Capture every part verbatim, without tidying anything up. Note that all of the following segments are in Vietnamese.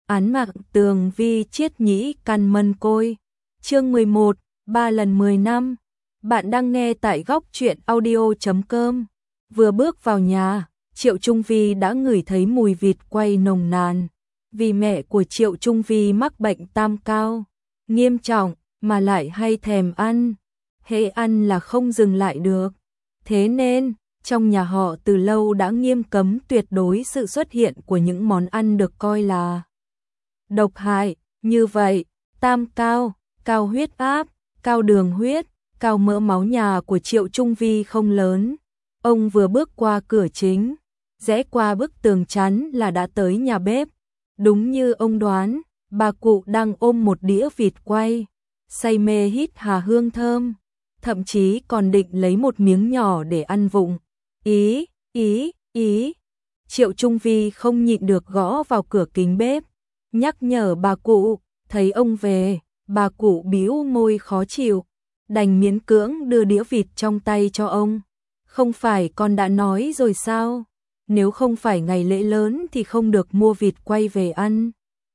Án mạng Tường Vi Chiết Nhĩ Căn Mân Côi. Chương mười một, ba lần mười năm. Bạn đang nghe tại góc truyện audio chấm com. Vừa bước vào nhà, Triệu Trung Vi đã ngửi thấy mùi vịt quay nồng nàn. Vì mẹ của Triệu Trung Vi mắc bệnh tam cao nghiêm trọng mà lại hay thèm ăn, hễ ăn là không dừng lại được. Thế nên, trong nhà họ từ lâu đã nghiêm cấm tuyệt đối sự xuất hiện của những món ăn được coi là độc hại. Như vậy, tam cao, cao huyết áp, cao đường huyết, cao mỡ máu nhà của Triệu Trung Vi không lớn. Ông vừa bước qua cửa chính, rẽ qua bức tường chắn là đã tới nhà bếp. Đúng như ông đoán, bà cụ đang ôm một đĩa vịt quay, say mê hít hà hương thơm, thậm chí còn định lấy một miếng nhỏ để ăn vụng. Ý, ý, ý. Triệu Trung Vi không nhịn được gõ vào cửa kính bếp, nhắc nhở bà cụ. Thấy ông về, bà cụ bĩu môi khó chịu, đành miễn cưỡng đưa đĩa vịt trong tay cho ông. Không phải con đã nói rồi sao? Nếu không phải ngày lễ lớn thì không được mua vịt quay về ăn.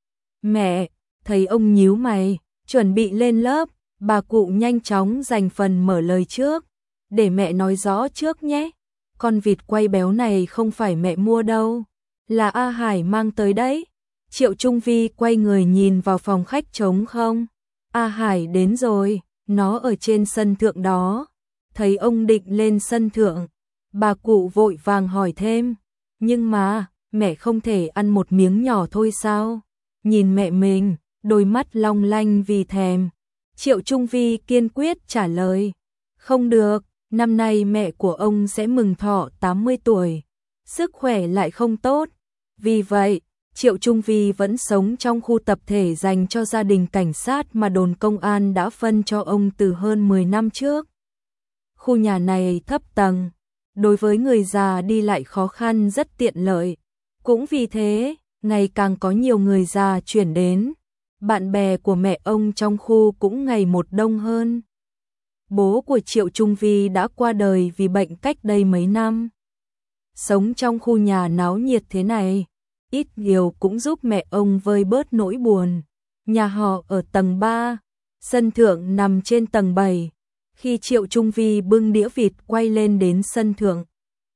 Mẹ, thấy ông nhíu mày, chuẩn bị lên lớp, bà cụ nhanh chóng dành phần mở lời trước. Để mẹ nói rõ trước nhé, con vịt quay béo này không phải mẹ mua đâu, là A Hải mang tới đấy. Triệu Trung Vi quay người nhìn vào phòng khách trống không. A Hải đến rồi, nó ở trên sân thượng đó. Thấy ông định lên sân thượng, bà cụ vội vàng hỏi thêm. Nhưng mà, mẹ không thể ăn một miếng nhỏ thôi sao? Nhìn mẹ mình, đôi mắt long lanh vì thèm. Triệu Trung Vi kiên quyết trả lời. Không được, năm nay mẹ của ông sẽ mừng thọ tám mươi tuổi. Sức khỏe lại không tốt. Vì vậy, Triệu Trung Vi vẫn sống trong khu tập thể dành cho gia đình cảnh sát mà đồn công an đã phân cho ông từ hơn mười năm trước. Khu nhà này thấp tầng, đối với người già đi lại khó khăn rất tiện lợi. Cũng vì thế, ngày càng có nhiều người già chuyển đến. Bạn bè của mẹ ông trong khu cũng ngày một đông hơn. Bố của Triệu Trung Vi đã qua đời vì bệnh cách đây mấy năm. Sống trong khu nhà náo nhiệt thế này, ít nhiều cũng giúp mẹ ông vơi bớt nỗi buồn. Nhà họ ở tầng ba, sân thượng nằm trên tầng bảy. Khi Triệu Trung Vi bưng đĩa vịt quay lên đến sân thượng,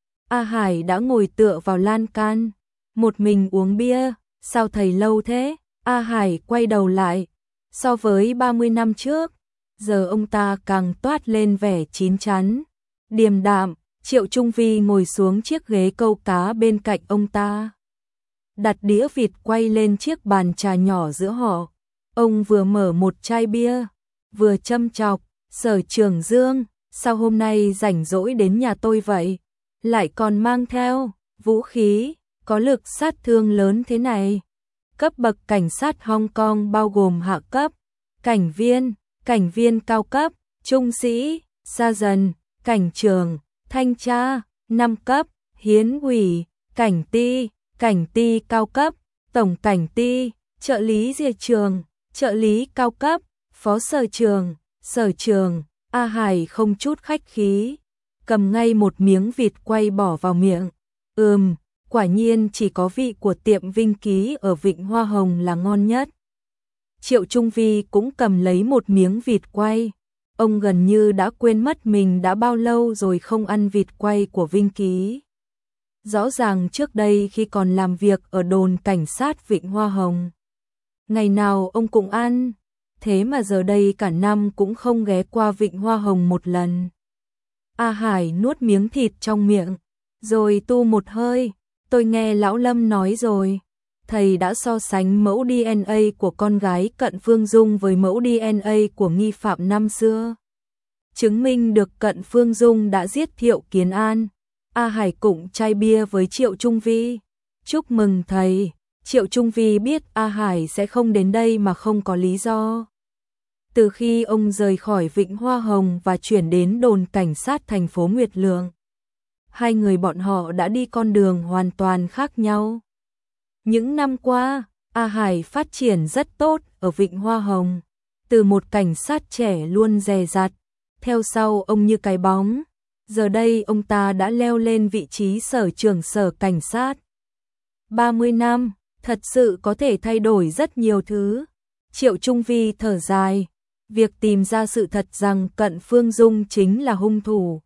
A Hải đã ngồi tựa vào lan can, một mình uống bia. Sao thầy lâu thế? A Hải quay đầu lại. So với ba mươi năm trước, giờ ông ta càng toát lên vẻ chín chắn, điềm đạm. Triệu Trung Vi ngồi xuống chiếc ghế câu cá bên cạnh ông ta, đặt đĩa vịt quay lên chiếc bàn trà nhỏ giữa họ. Ông vừa mở một chai bia, vừa châm chọc. Sở Trường Dương, sao hôm nay rảnh rỗi đến nhà tôi vậy? Lại còn mang theo vũ khí có lực sát thương lớn thế này. Cấp bậc cảnh sát Hong Kong bao gồm hạ cấp, cảnh viên, cảnh viên cao cấp, trung sĩ, sa dần, cảnh trường, thanh tra, năm cấp, hiến ủy, cảnh ty, cảnh ty cao cấp, tổng cảnh ty, trợ lý diệt trường, trợ lý cao cấp, phó sở trường. Sở trường. A Hải không chút khách khí, cầm ngay một miếng vịt quay bỏ vào miệng. Ừm, quả nhiên chỉ có vị của tiệm Vinh Ký ở Vịnh Hoa Hồng là ngon nhất. Triệu Trung Vi cũng cầm lấy một miếng vịt quay. Ông gần như đã quên mất mình đã bao lâu rồi không ăn vịt quay của Vinh Ký. Rõ ràng trước đây khi còn làm việc ở đồn cảnh sát Vịnh Hoa Hồng, ngày nào ông cũng ăn. Thế mà giờ đây cả năm cũng không ghé qua Vịnh Hoa Hồng một lần. A Hải nuốt miếng thịt trong miệng, rồi tu một hơi. Tôi nghe Lão Lâm nói rồi, thầy đã so sánh mẫu đê en a của con gái Cận Phương Dung với mẫu đê en a của nghi phạm năm xưa. Chứng minh được Cận Phương Dung đã giết Thiệu Kiến An. A Hải cũng chai bia với Triệu Trung Vi. Chúc mừng thầy. Triệu Trung Vi biết A Hải sẽ không đến đây mà không có lý do. Từ khi ông rời khỏi Vịnh Hoa Hồng và chuyển đến đồn cảnh sát thành phố Nguyệt Lượng, hai người bọn họ đã đi con đường hoàn toàn khác nhau. Những năm qua, A Hải phát triển rất tốt ở Vịnh Hoa Hồng, từ một cảnh sát trẻ luôn dè dặt, theo sau ông như cái bóng. Giờ đây ông ta đã leo lên vị trí sở trưởng sở cảnh sát. ba mươi năm, thật sự có thể thay đổi rất nhiều thứ. Triệu Trung Vi thở dài, việc tìm ra sự thật rằng Cận Phương Dung chính là hung thủ.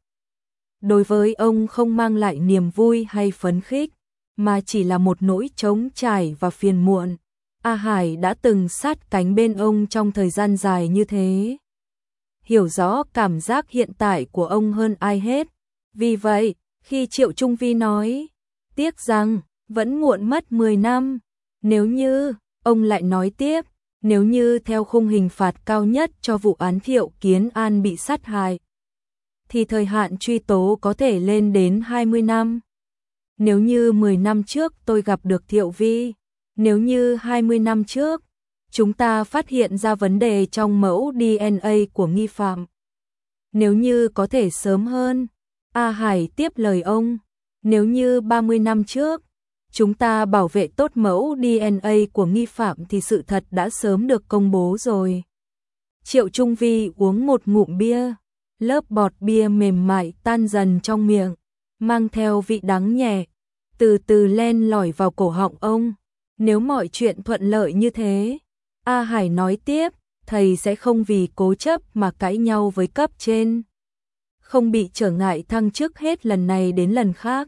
Đối với ông không mang lại niềm vui hay phấn khích, mà chỉ là một nỗi trống trải và phiền muộn. A Hải đã từng sát cánh bên ông trong thời gian dài như thế, hiểu rõ cảm giác hiện tại của ông hơn ai hết. Vì vậy, khi Triệu Trung Vi nói, tiếc rằng, vẫn muộn mất mười năm, nếu như, ông lại nói tiếp, nếu như theo khung hình phạt cao nhất cho vụ án Thiệu Kiến An bị sát hại, thì thời hạn truy tố có thể lên đến hai mươi năm. Nếu như mười năm trước tôi gặp được Thiệu Vi, nếu như hai mươi năm trước, chúng ta phát hiện ra vấn đề trong mẫu đê en a của nghi phạm. Nếu như có thể sớm hơn, A Hải tiếp lời ông, nếu như ba mươi năm trước, chúng ta bảo vệ tốt mẫu đê en a của nghi phạm thì sự thật đã sớm được công bố rồi. Triệu Trung Vi uống một ngụm bia, lớp bọt bia mềm mại tan dần trong miệng, mang theo vị đắng nhẹ, từ từ len lỏi vào cổ họng ông. Nếu mọi chuyện thuận lợi như thế, A Hải nói tiếp, thầy sẽ không vì cố chấp mà cãi nhau với cấp trên, không bị trở ngại thăng chức hết lần này đến lần khác,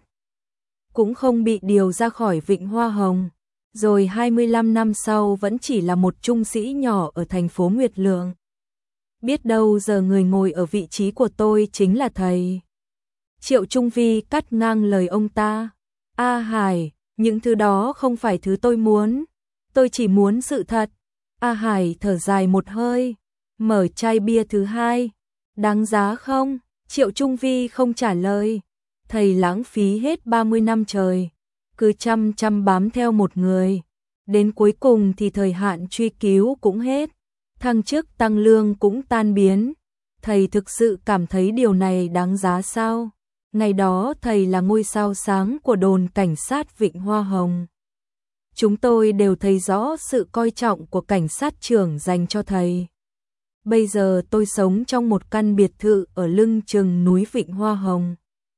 cũng không bị điều ra khỏi Vịnh Hoa Hồng, rồi hai mươi lăm năm sau vẫn chỉ là một trung sĩ nhỏ ở thành phố Nguyệt Lượng. Biết đâu giờ người ngồi ở vị trí của tôi chính là thầy. Triệu Trung Vi cắt ngang lời ông ta. A Hải, những thứ đó không phải thứ tôi muốn, tôi chỉ muốn sự thật. A Hải thở dài một hơi, mở chai bia thứ hai. Đáng giá không? Triệu Trung Vi không trả lời. Thầy lãng phí hết ba mươi năm trời, cứ chăm chăm bám theo một người. Đến cuối cùng thì thời hạn truy cứu cũng hết, thăng chức tăng lương cũng tan biến. Thầy thực sự cảm thấy điều này đáng giá sao? Ngày đó thầy là ngôi sao sáng của đồn cảnh sát Vịnh Hoa Hồng. Chúng tôi đều thấy rõ sự coi trọng của cảnh sát trưởng dành cho thầy. Bây giờ tôi sống trong một căn biệt thự ở lưng chừng núi Vịnh Hoa Hồng.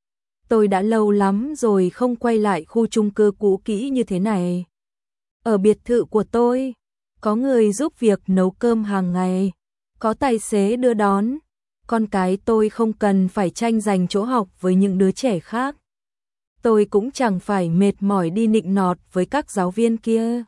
Tôi đã lâu lắm rồi không quay lại khu chung cư cũ kỹ như thế này. Ở biệt thự của tôi, có người giúp việc nấu cơm hàng ngày, có tài xế đưa đón. Con cái tôi không cần phải tranh giành chỗ học với những đứa trẻ khác. Tôi cũng chẳng phải mệt mỏi đi nịnh nọt với các giáo viên kia.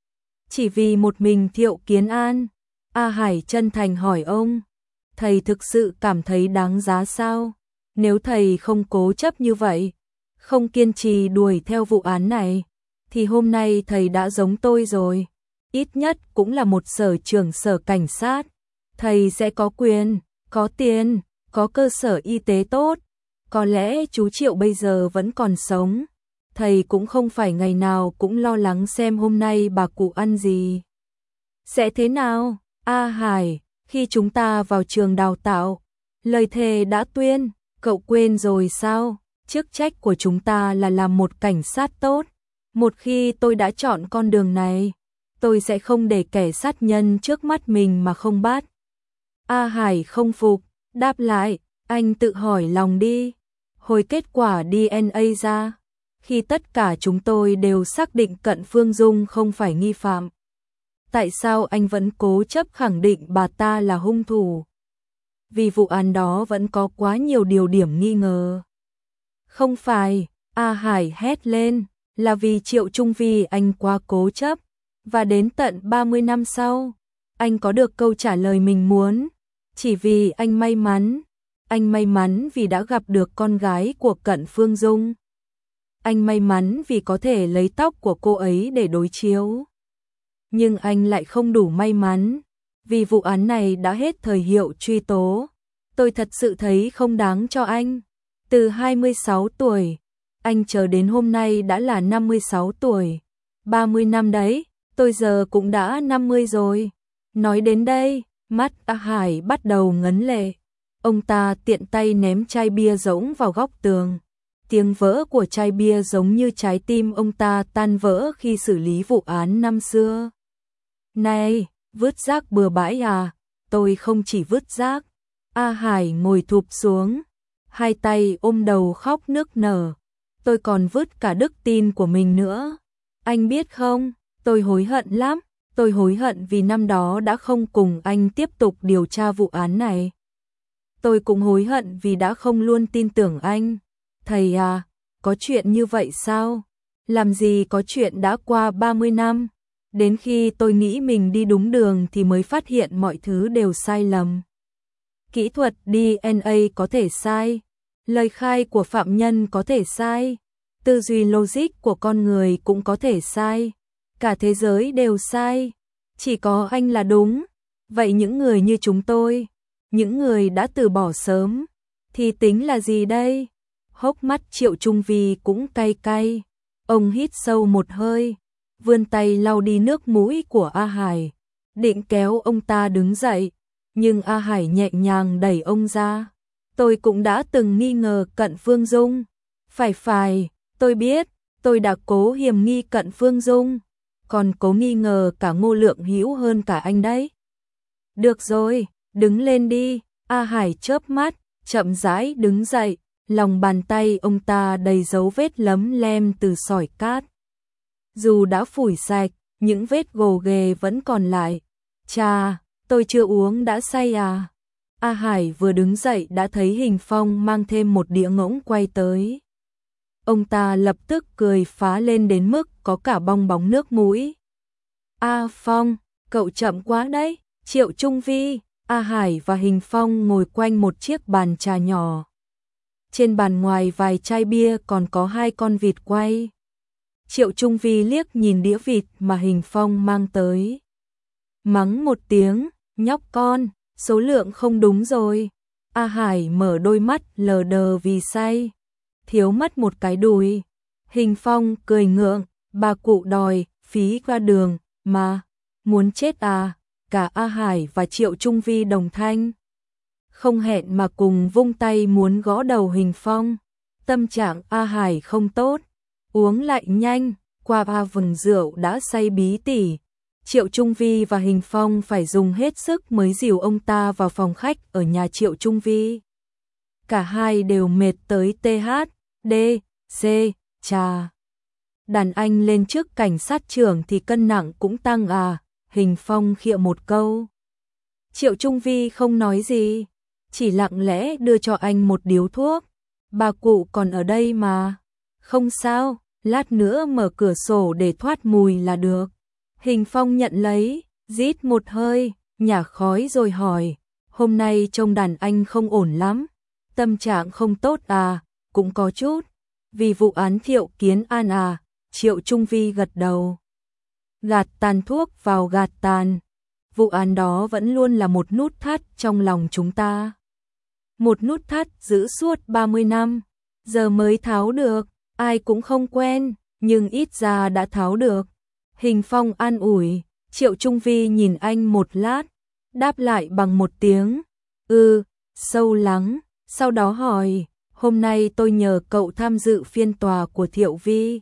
Chỉ vì một mình Thiệu Kiến An. A Hải chân thành hỏi ông, thầy thực sự cảm thấy đáng giá sao? Nếu thầy không cố chấp như vậy, không kiên trì đuổi theo vụ án này, thì hôm nay thầy đã giống tôi rồi. Ít nhất cũng là một sở trưởng sở cảnh sát. Thầy sẽ có quyền, có tiền, có cơ sở y tế tốt. Có lẽ chú Triệu bây giờ vẫn còn sống. Thầy cũng không phải ngày nào cũng lo lắng xem hôm nay bà cụ ăn gì, sẽ thế nào. A Hải, khi chúng ta vào trường đào tạo, lời thề đã tuyên, cậu quên rồi sao? Chức trách của chúng ta là làm một cảnh sát tốt. Một khi tôi đã chọn con đường này, tôi sẽ không để kẻ sát nhân trước mắt mình mà không bắt. A Hải không phục, đáp lại, anh tự hỏi lòng đi. Hồi kết quả đê en a ra, khi tất cả chúng tôi đều xác định Cận Phương Dung không phải nghi phạm, tại sao anh vẫn cố chấp khẳng định bà ta là hung thủ? Vì vụ án đó vẫn có quá nhiều điều điểm nghi ngờ. Không phải, A Hải hét lên, là vì Triệu Trung Vi anh quá cố chấp, và đến tận ba mươi năm sau, anh có được câu trả lời mình muốn, chỉ vì anh may mắn. Anh may mắn vì đã gặp được con gái của Cận Phương Dung. Anh may mắn vì có thể lấy tóc của cô ấy để đối chiếu. Nhưng anh lại không đủ may mắn, vì vụ án này đã hết thời hiệu truy tố. Tôi thật sự thấy không đáng cho anh. Từ hai mươi sáu tuổi, anh chờ đến hôm nay đã là năm mươi sáu tuổi. ba mươi năm đấy, tôi giờ cũng đã năm mươi rồi. Nói đến đây, mắt A Hải bắt đầu ngấn lệ. Ông ta tiện tay ném chai bia rỗng vào góc tường. Tiếng vỡ của chai bia giống như trái tim ông ta tan vỡ khi xử lý vụ án năm xưa. Này, vứt rác bừa bãi à? Tôi không chỉ vứt rác. A Hải ngồi thụp xuống, hai tay ôm đầu khóc nức nở. Tôi còn vứt cả đức tin của mình nữa. Anh biết không, Tôi hối hận lắm, tôi hối hận vì năm đó đã không cùng anh tiếp tục điều tra vụ án này. Tôi cũng hối hận vì đã không luôn tin tưởng anh. Thầy à, có chuyện như vậy sao? Làm gì có chuyện đã qua ba mươi năm. Đến khi tôi nghĩ mình đi đúng đường thì mới phát hiện mọi thứ đều sai lầm. Kỹ thuật đê en a có thể sai, lời khai của phạm nhân có thể sai, tư duy logic của con người cũng có thể sai, cả thế giới đều sai, chỉ có anh là đúng. Vậy những người như chúng tôi, những người đã từ bỏ sớm, thì tính là gì đây? Hốc mắt Triệu Trung Vi cũng cay cay, ông hít sâu một hơi, vươn tay lau đi nước mũi của A Hải, định kéo ông ta đứng dậy, nhưng A Hải nhẹ nhàng đẩy ông ra. Tôi cũng đã từng nghi ngờ Cận Phương Dung. Phải phải, tôi biết, tôi đã cố hiềm nghi Cận Phương Dung, còn cố nghi ngờ cả Ngô Lượng Hữu hơn cả anh đấy. Được rồi, đứng lên đi. A Hải chớp mắt, chậm rãi đứng dậy, lòng bàn tay ông ta đầy dấu vết lấm lem từ sỏi cát. Dù đã phủi sạch, những vết gồ ghề vẫn còn lại. Chà, tôi chưa uống đã say à? A Hải vừa đứng dậy đã thấy Hình Phong mang thêm một đĩa ngỗng quay tới. Ông ta lập tức cười phá lên đến mức có cả bong bóng nước mũi. A Phong, cậu chậm quá đấy. Triệu Trung Vi, A Hải và Hình Phong ngồi quanh một chiếc bàn trà nhỏ. Trên bàn ngoài vài chai bia còn có hai con vịt quay. Triệu Trung Vi liếc nhìn đĩa vịt mà Hình Phong mang tới. Mắng một tiếng, nhóc con, số lượng không đúng rồi. A Hải mở đôi mắt lờ đờ vì say, thiếu mất một cái đùi. Hình Phong cười ngượng, bà cụ đòi phí qua đường mà, muốn chết à? Cả A Hải và Triệu Trung Vi đồng thanh, không hẹn mà cùng vung tay muốn gõ đầu Hình Phong. Tâm trạng A Hải không tốt, uống lại nhanh, qua ba vừng rượu đã say bí tỉ. Triệu Trung Vi và Hình Phong phải dùng hết sức mới dìu ông ta vào phòng khách ở nhà Triệu Trung Vi. Cả hai đều mệt tới tê hát, đê, xê, chà. Đàn anh lên trước cảnh sát trưởng thì cân nặng cũng tăng à? Hình Phong khịa một câu. Triệu Trung Vi không nói gì, chỉ lặng lẽ đưa cho anh một điếu thuốc. Bà cụ còn ở đây mà. Không sao, lát nữa mở cửa sổ để thoát mùi là được. Hình Phong nhận lấy, rít một hơi, nhả khói rồi hỏi. Hôm nay trông đàn anh không ổn lắm. Tâm trạng không tốt à? Cũng có chút. Vì vụ án Thiệu Kiến An à? Triệu Trung Vi gật đầu. Gạt tàn thuốc vào gạt tàn. Vụ án đó vẫn luôn là một nút thắt trong lòng chúng ta. Một nút thắt giữ suốt ba mươi năm. Giờ mới tháo được. Ai cũng không quen, nhưng ít ra đã tháo được. Hình Phong an ủi. Triệu Trung Vi nhìn anh một lát, đáp lại bằng một tiếng ừ, sâu lắng. Sau đó hỏi, hôm nay tôi nhờ cậu tham dự phiên tòa của Thiệu Vi.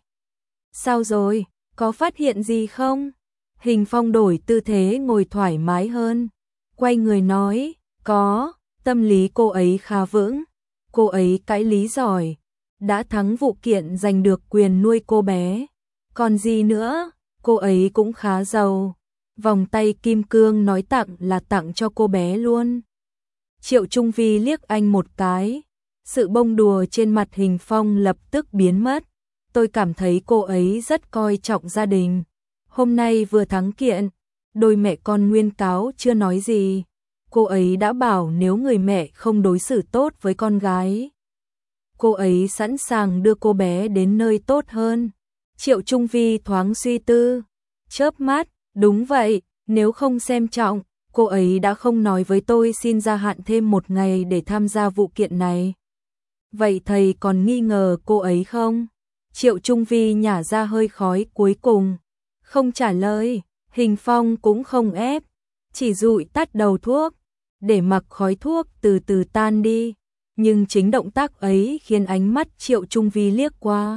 Sao rồi, có phát hiện gì không? Hình Phong đổi tư thế ngồi thoải mái hơn, quay người nói, có, tâm lý cô ấy khá vững, cô ấy cãi lý giỏi, đã thắng vụ kiện giành được quyền nuôi cô bé. Còn gì nữa, cô ấy cũng khá giàu, vòng tay kim cương nói tặng là tặng cho cô bé luôn. Triệu Trung Vi liếc anh một cái, sự bông đùa trên mặt Hình Phong lập tức biến mất. Tôi cảm thấy cô ấy rất coi trọng gia đình. Hôm nay vừa thắng kiện, đôi mẹ con nguyên cáo chưa nói gì. Cô ấy đã bảo nếu người mẹ không đối xử tốt với con gái, cô ấy sẵn sàng đưa cô bé đến nơi tốt hơn. Triệu Trung Vi thoáng suy tư, chớp mắt, đúng vậy, nếu không xem trọng, cô ấy đã không nói với tôi xin gia hạn thêm một ngày để tham gia vụ kiện này. Vậy thầy còn nghi ngờ cô ấy không? Triệu Trung Vi nhả ra hơi khói cuối cùng, không trả lời. Hình Phong cũng không ép, chỉ dụi tắt đầu thuốc, để mặc khói thuốc từ từ tan đi. Nhưng chính động tác ấy khiến ánh mắt Triệu Trung Vi liếc qua,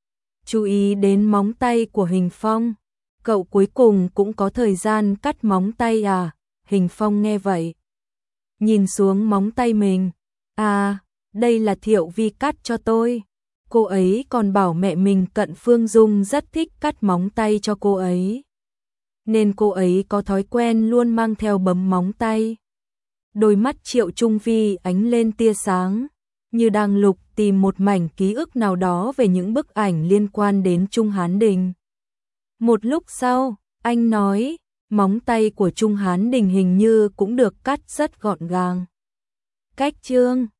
chú ý đến móng tay của Hình Phong. Cậu cuối cùng cũng có thời gian cắt móng tay à? Hình Phong nghe vậy, nhìn xuống móng tay mình. À, đây là Thiệu Vi cắt cho tôi. Cô ấy còn bảo mẹ mình Cận Phương Dung rất thích cắt móng tay cho cô ấy. nên cô ấy có thói quen luôn mang theo bấm móng tay. Đôi mắt Triệu Trung Vi ánh lên tia sáng, như đang lục tìm một mảnh ký ức nào đó về những bức ảnh liên quan đến Trung Hán Đình. Một lúc sau, anh nói, móng tay của Trung Hán Đình hình như cũng được cắt rất gọn gàng. Cách chương